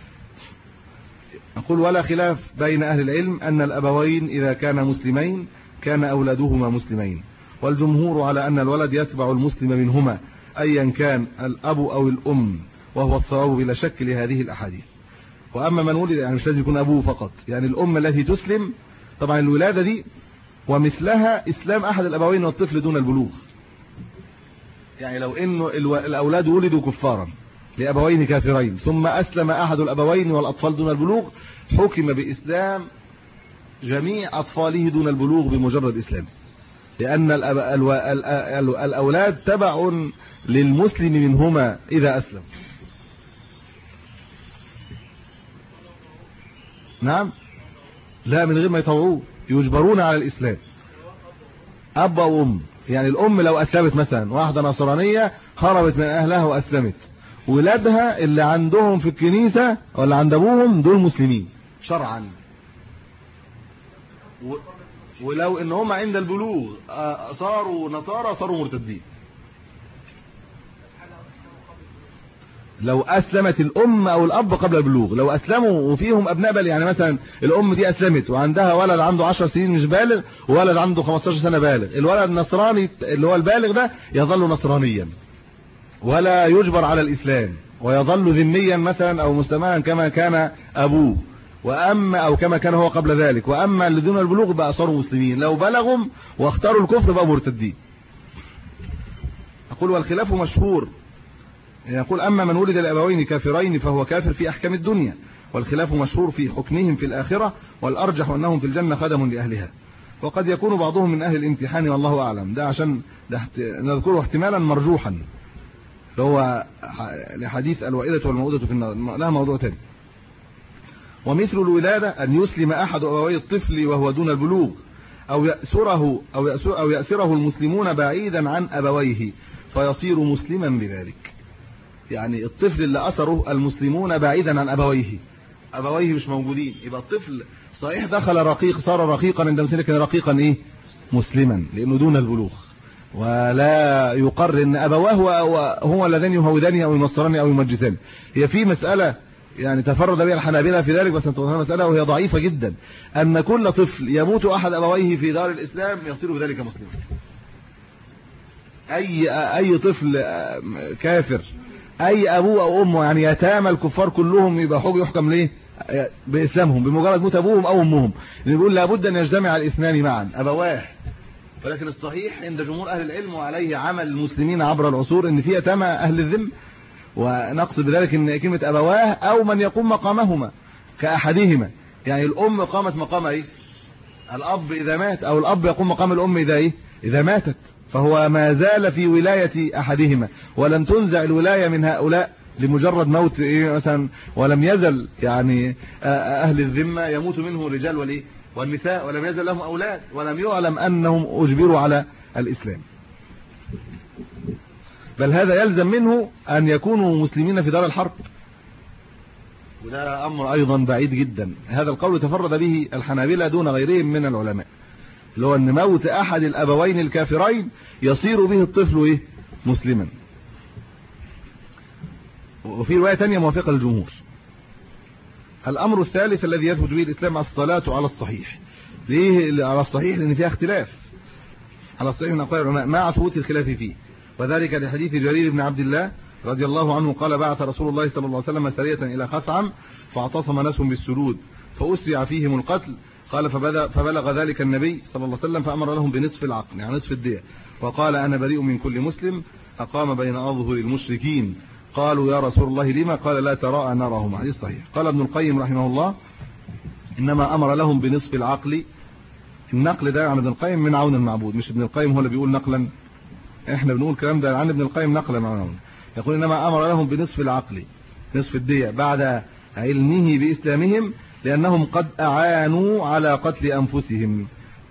أقول: ولا خلاف بين أهل العلم أن الأبوين إذا كانا مسلمين كان أولادهما مسلمين، والجمهور على أن الولد يتبع المسلم منهما أيا كان الأب أو الأم، وهو الصواب بلا شك لهذه الأحاديث. وأما من ولد يعني مش لازم يكون أبوه فقط، يعني الأم التي تسلم طبعا الولادة دي ومثلها إسلام أحد الأبوين والطفل دون البلوغ. يعني لو إنه الأولاد ولدوا كفارا لأبوين كافرين ثم أسلم أحد الأبوين والأطفال دون البلوغ حكم بإسلام جميع أطفاله دون البلوغ بمجرد إسلام، لأن الأولاد تبع للمسلم منهما إذا أسلم. نعم، لا، من غير ما يطوعوه، يجبرون على الإسلام، أب وأم. يعني الأم لو أسلمت مثلا، واحدة نصرانية هربت من أهلها وأسلمت، ولادها اللي عندهم في الكنيسة ولا عند أبوهم دول مسلمين شرعا، ولو إن هم عند البلوغ صاروا نصارى صاروا مرتدين. لو أسلمت الأم أو الأب قبل البلوغ، لو أسلموا وفيهم أبناء بالغ، يعني مثلا الأم دي أسلمت وعندها ولد عنده 10 سنين مش بالغ وولد عنده 15 سنة بالغ، الولد النصراني اللي هو البالغ ده يظل نصرانيا ولا يجبر على الإسلام، ويظل ذميا مثلا أو مسلما كما كان أبوه، وأما أو كما كان هو قبل ذلك. وأما اللي دون البلوغ بقى صاروا مسلمين، لو بلغهم واختاروا الكفر بقى مرتدين. أقول والخلاف مشهور، يقول أما من ولد لأبوين كافرين فهو كافر في أحكام الدنيا، والخلاف مشهور في حكمهم في الآخرة، والأرجح أنهم في الجنة خدم لأهلها، وقد يكون بعضهم من أهل الامتحان والله أعلم. ده عشان نذكره احتمالا مرجوحا، اللي هو لحديث الوائدة والموؤودة في النار، لها موضوع تاني. ومثل الولادة أن يسلم أحد أبوي الطفل وهو دون البلوغ، أو يأسره المسلمون بعيدا عن أبويه فيصير مسلما بذلك. يعني الطفل اللي أسره المسلمون بعيدا عن أبويه مش موجودين، يبقى الطفل صحيح دخل رقيق، صار رقيقا عند مسلم، لكن رقيقا إيه؟ مسلما، لأنه دون البلوغ، ولا يقر ان ابواه هو اللذين يهوداني او ينصراني او يمجساني. هي في مسألة يعني تفرد بها الحنابلة في ذلك، بس نتوضح مسألة وهي ضعيفة جدا، ان كل طفل يموت احد ابويه في دار الاسلام يصير بذلك مسلما. اي طفل كافر، اي ابوه او امه، يعني يتامى الكفار كلهم يبقى يحكم ليه باسلامهم بمجرد موت ابوهم او امهم، بيقول لابد ان يجتمع الاثنان معا ابواه. ولكن الصحيح عند جمهور أهل العلم وعليه عمل المسلمين عبر العصور ان في يتامى أهل الذم، ونقصد بذلك ان كلمة أبواه أو من يقوم مقامهما كأحدهما. يعني الأم قامت مقام ايه؟ الأب إذا مات، أو الأب يقوم مقام الأم إذا ايه؟ إذا ماتت، فهو ما زال في ولاية أحدهما، ولم تنزع الولاية من هؤلاء لمجرد موت إيه مثلا، ولم يزل يعني أهل الذمة يموت منه الرجال والنساء، ولم يزل لهم أولاد، ولم يعلم أنهم أجبروا على الإسلام، بل هذا يلزم منه أن يكونوا مسلمين في دار الحرب، وده أمر أيضا بعيد جدا. هذا القول تفرد به الحنابلة دون غيرهم من العلماء، اللي هو أن موت أحد الأبوين الكافرين يصير به الطفل إيه؟ مسلما. وفي رواية تانية موافقة للجمهور. الأمر الثالث الذي يثبت به الإسلام الصلاة على الصحيح. ليه على الصحيح؟ لأن فيها اختلاف على الصحيح من أقوال العلماء مع ثبوت الخلاف فيه، وذلك لحديث جرير بن عبد الله رضي الله عنه قال بعث رسول الله صلى الله عليه وسلم سرية إلى خثعم فاعتصم ناس بالسرود فأسرع فيهم القتل، قال فبلغ ذلك النبي صلى الله عليه وسلم فأمر لهم بنصف العقل، يعني نصف الدية، وقال أنا بريء من كل مسلم أقام بين أظهر المشركين. قالوا يا رسول الله لما؟ قال لا تراءى نارهما. حديث صحيح. قال ابن القيم رحمه الله إنما أمر لهم بنصف العقل. النقل ده عن ابن القيم من عون المعبود، مش ابن القيم هو اللي بيقول نقلا، احنا بنقول الكلام ده عن ابن القيم نقلا عن عون. يقول إنما أمر لهم بنصف العقل، نصف الدية، بعد علمه بإسلامهم، لأنهم قد أعانوا على قتل أنفسهم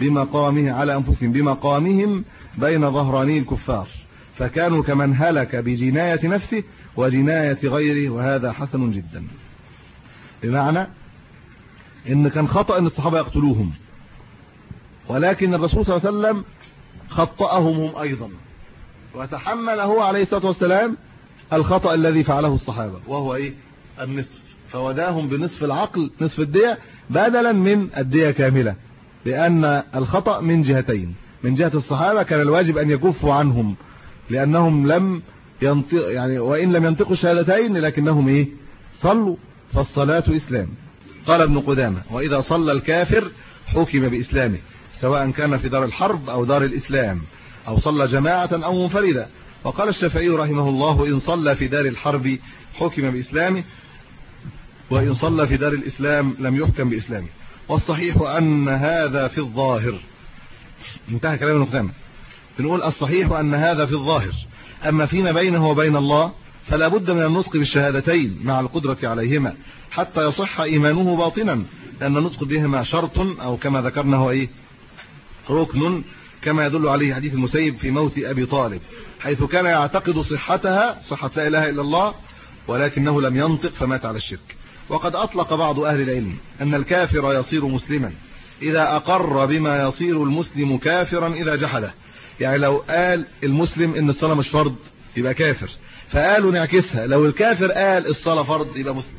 بمقامهم بين ظهراني الكفار، فكانوا كمن هلك بجناية نفسه وجناية غيره، وهذا حسن جدا. بمعنى إن كان خطأ إن الصحابة يقتلوهم، ولكن الرسول صلى الله عليه وسلم خطأهم هم أيضا، وتحمل هو عليه الصلاة والسلام الخطأ الذي فعله الصحابة، وهو إيه؟ النصف، فوداهم بنصف العقل، نصف الدية، بدلا من الدية كاملة، لأن الخطأ من جهتين. من جهة الصحابة كان الواجب أن يكفوا عنهم، لأنهم لم ينطق، يعني وإن لم ينطقوا الشهادتين لكنهم إيه؟ صلوا، فالصلاة إسلام. قال ابن قدامة وإذا صلى الكافر حكم بإسلامه، سواء كان في دار الحرب أو دار الإسلام، أو صلى جماعة أو منفردة، وقال الشافعي رحمه الله: إن صلى في دار الحرب حكم بإسلامه، وإن صلى في دار الإسلام لم يحكم بإسلامه. والصحيح أن هذا في الظاهر. انتهى كلام ابن قدامة. بنقول الصحيح أن هذا في الظاهر، أما فيما بينه وبين الله فلا بد من النطق بالشهادتين مع القدرة عليهما حتى يصح إيمانه باطنا، لأن النطق بهما شرط، أو كما ذكرنا هو ركن، كما يدل عليه حديث المسيب في موت أبي طالب، حيث كان يعتقد صحتها، صحة لا إله إلا الله، ولكنه لم ينطق فمات على الشرك. وقد أطلق بعض أهل العلم أن الكافر يصير مسلما إذا أقر بما يصير المسلم كافرا إذا جحده. يعني لو قال المسلم إن الصلاة مش فرض يبقى كافر، فقالوا نعكسها، لو الكافر قال الصلاة فرض يبقى مسلم،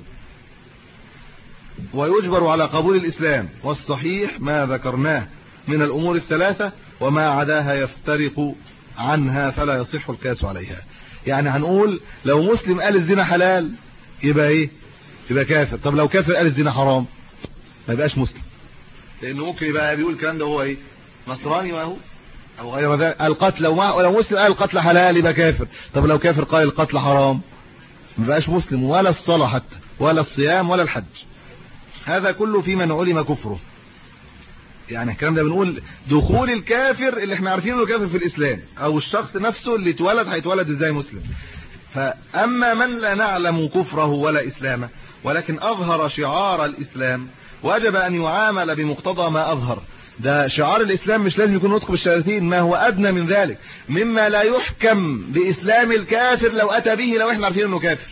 ويجبر على قبول الإسلام. والصحيح ما ذكرناه من الأمور الثلاثة، وما عداها يفترق عنها فلا يصح القياس عليها. يعني هنقول لو مسلم قال الزنا حلال يبقى يبقى كافر. طب لو كافر قال الزنا حرام ما يبقاش مسلم، لأنه ممكن يبقى بيقول الكلام ده هو نصراني وهو أو غير ذلك. القتل لو مسلم قال القتل حلال يبقى كافر. طب لو كافر قال القتل حرام ما يبقاش مسلم، ولا الصلاة حتى، ولا الصيام، ولا الحج. هذا كله في من علم كفره. يعني الكلام ده بنقول دخول الكافر اللي احنا عارفينه انه كافر في الإسلام، أو الشخص نفسه اللي اتولد هيتولد ازاي مسلم. فأما من لا نعلم كفره ولا إسلامه ولكن أظهر شعار الإسلام، وجب أن يعامل بمقتضى ما أظهر. ده شعار الإسلام مش لازم يكون نطق بالشهادتين، ما هو أدنى من ذلك مما لا يحكم بإسلام الكافر لو أتى به، لو احنا عارفين انه كافر.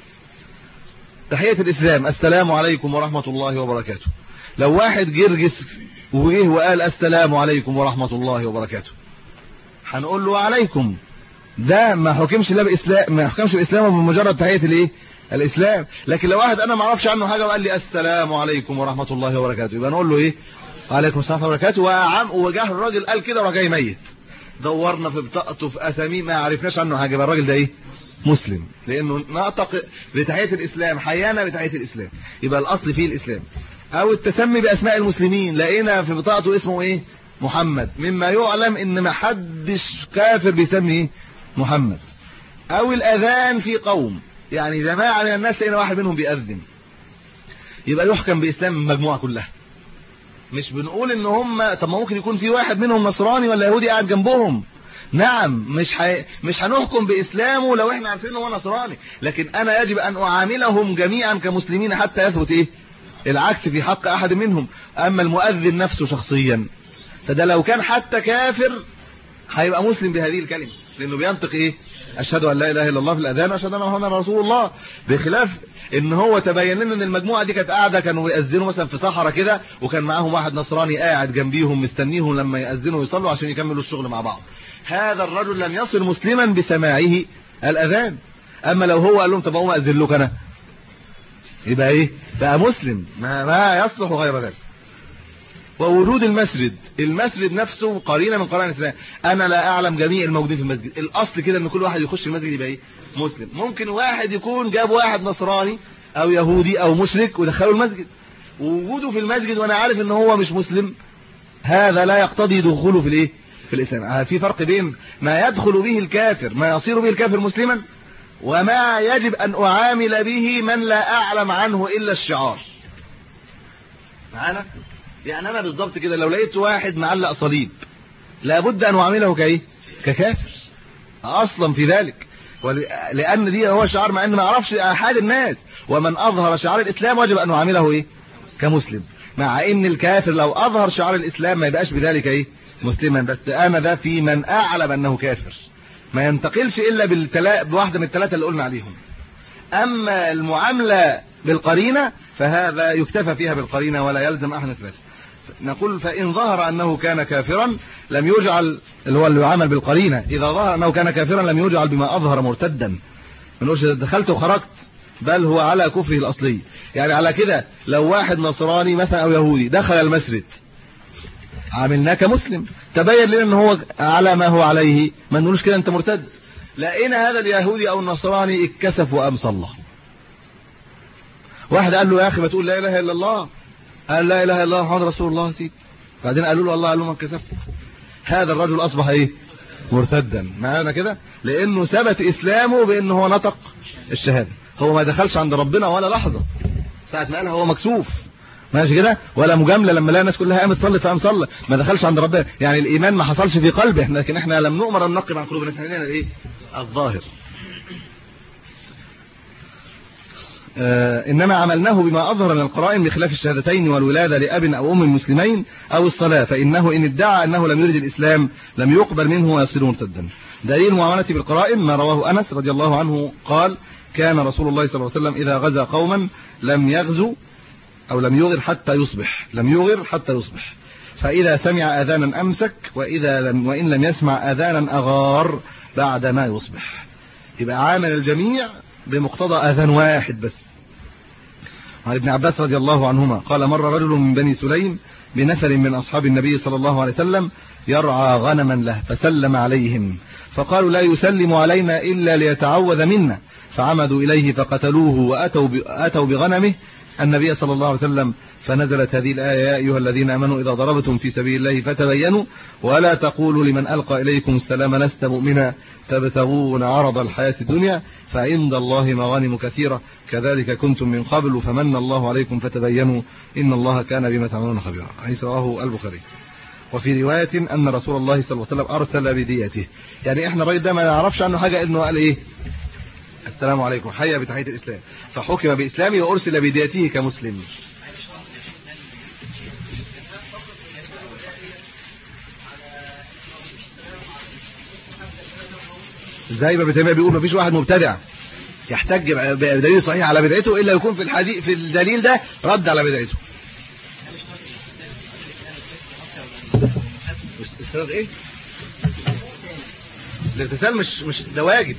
تحية الإسلام: السلام عليكم ورحمة الله وبركاته. لو واحد جرجس وجه وقال السلام عليكم ورحمة الله وبركاته، هنقول له عليكم. ده ما حكمش لا بإسلام، ما حكمش الإسلام بمجرد تحية الإسلام. لكن لو واحد أنا ما اعرفش عنه حاجة وقال لي السلام عليكم ورحمة الله وبركاته، يبقى نقول له وعليكم السلام ورحمة الله وبركاته. وجاه الراجل قال كده وراح جاي ميت، دورنا في بطاقته في أساميه ما عرفناش عنه حاجة، يبقى الراجل ده مسلم، لأنه نطق بتحية الإسلام، حيانا بتحية الإسلام، يبقى الأصل فيه الإسلام. أو التسمي بأسماء المسلمين، لقينا في بطاقته اسمه محمد، مما يعلم إن ما حدش كافر بيسمي محمد. أو الأذان في قوم، يعني جماعة من الناس لقينا واحد منهم بيأذن، يبقى يحكم بإسلام المجموعة كلها. مش بنقول إن هم، طب ما ممكن يكون في واحد منهم نصراني ولا يهودي قاعد جنبهم، نعم مش هنحكم بإسلامه لو احنا عارفين هو نصراني، لكن أنا يجب أن أعاملهم جميعا كمسلمين حتى يثبت العكس في حق أحد منهم. أما المؤذن نفسه شخصيا فده لو كان حتى كافر هيبقى مسلم بهذه الكلمة، لأنه بينطق أشهد أن لا إله إلا الله في الأذان وأشهد أن محمدا رسول الله. بخلاف إن هو تبين لنا إن المجموعة دي كانت قاعدة، كانوا يأذنوا مثلا في صحراء كده، وكان معاهم واحد نصراني قاعد جنبيهم مستنيهم لما يأذنوا ويصلوا عشان يكملوا الشغل مع بعض. هذا الرجل لم يصل مسلما بسماعه الأذان. أما لو هو قال لهم طب أقوم أذن لك أنا، يبقى بقى مسلم، ما يصلح غير ذلك. وورود المسجد نفسه قرينه من قرائن الإسلام. أنا لا أعلم جميع الموجودين في المسجد، الأصل كده إن كل واحد يخش المسجد يبقى مسلم. ممكن واحد يكون جاب واحد نصراني أو يهودي أو مشرك ودخله المسجد، ووجوده في المسجد وأنا عارف إن هو مش مسلم، هذا لا يقتضي دخوله في الإسلام. في فرق بين ما يدخل به الكافر، ما يصير به الكافر مسلما، وما يجب أن أعامل به من لا أعلم عنه إلا الشعار. معانا؟ يعني أنا بالضبط كده لو لقيت واحد معلق صليب لابد أن أعامله ككافر أصلا في ذلك، لأن دي هو شعار، مع أن ما أعرفش أحد الناس. ومن أظهر شعار الإسلام وجب أن أعامله كمسلم، مع أن الكافر لو أظهر شعار الإسلام ما يبقاش بذلك مسلما. بس أنا ده في من أعلم أنه كافر، ما ينتقلش إلا بواحدة من الثلاثة اللي قلنا عليهم. أما المعاملة بالقرينة فهذا يكتفى فيها بالقرينة ولا يلزم أحد الثلاثة. نقول فإن ظهر أنه كان كافرا لم يجعل، اللي يعامل بالقرينة، إذا ظهر أنه كان كافرا لم يجعل بما أظهر مرتدا، ما نقولش دخلت وخرجت، بل هو على كفره الأصلي. يعني على كده لو واحد نصراني مثلا أو يهودي دخل المسجد عاملناه كمسلم، تبين لنا ان هو على ما هو عليه، ما نقولش كده انت مرتد. لقينا هذا اليهودي او النصراني اتكسف وقام صلى، واحد قال له يا اخي ما تقول لا اله الا الله، قال لا اله الا الله محمد رسول الله سيدي، بعدين قالوا له الله، قال له ما اتكسفت. هذا الرجل اصبح مرتدا. معنى كده لانه ثبت اسلامه بانه هو نطق الشهاده، هو ما دخلش عند ربنا ولا لحظه ساعه ما قالها، هو مكسوف ماشي كده، ولا مجامله لما لقى الناس كلها قامت صلت فقام صلى، ما دخلش عند ربنا، يعني الايمان ما حصلش في قلبه احنا، لكن احنا لم نؤمر ان ننقب عن قلوبنا، احنا لنا الايه الظاهر. إنما عملناه بما أظهر من القرائن بخلاف الشهادتين والولادة لأب أو أم المسلمين أو الصلاة، فإنه إن ادعى أنه لم يرد الإسلام لم يقبل منه ويصير مرتدا. دليل المعاملة بالقرائن ما رواه أنس رضي الله عنه قال: كان رسول الله صلى الله عليه وسلم إذا غزا قوما لم يغزو أو لم يغر حتى يصبح، فإذا سمع آذانا أمسك، وإن لم يسمع آذانا أغار بعد ما يصبح. يبقى عامل الجميع بمقتضى آذان واحد بس. عن ابن عباس رضي الله عنهما قال: مر رجل من بني سليم بنفر من أصحاب النبي صلى الله عليه وسلم يرعى غنما له، فسلم عليهم فقالوا: لا يسلم علينا إلا ليتعوذ منا، فعمدوا إليه فقتلوه وأتوا بغنمه النبي صلى الله عليه وسلم، فنزلت هذه الآية: يا أيها الذين آمنوا إذا ضربتم في سبيل الله فتبينوا ولا تقولوا لمن ألقى إليكم السلام لست مؤمنا تبتغون عرض الحياة الدنيا فعند الله مغانم كثيرة كذلك كنتم من قبل فمن الله عليكم فتبينوا إن الله كان بما تعملون خبيرا. حديث رواه البخاري. وفي رواية أن رسول الله صلى الله عليه وسلم أرسل بديته، يعني إحنا الراجل ده ما نعرفش عنه حاجة، إنه قال إيه: السلام عليكم، حيا بتحية الإسلام، فحكم بإسلامه وأرسل بديته كمسلم. زي ما ابن تيمية بيقول: مفيش واحد مبتدع يحتج بدليل صحيح على بدعته الا يكون في الدليل ده رد على بدعته. استاذ ايه؟ الاغتسال مش ده واجب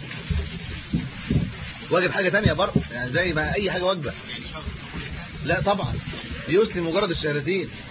حاجه ثانيه برضه، يعني زي ما اي حاجه واجبه. لا طبعا يسلم مجرد الشهادتين.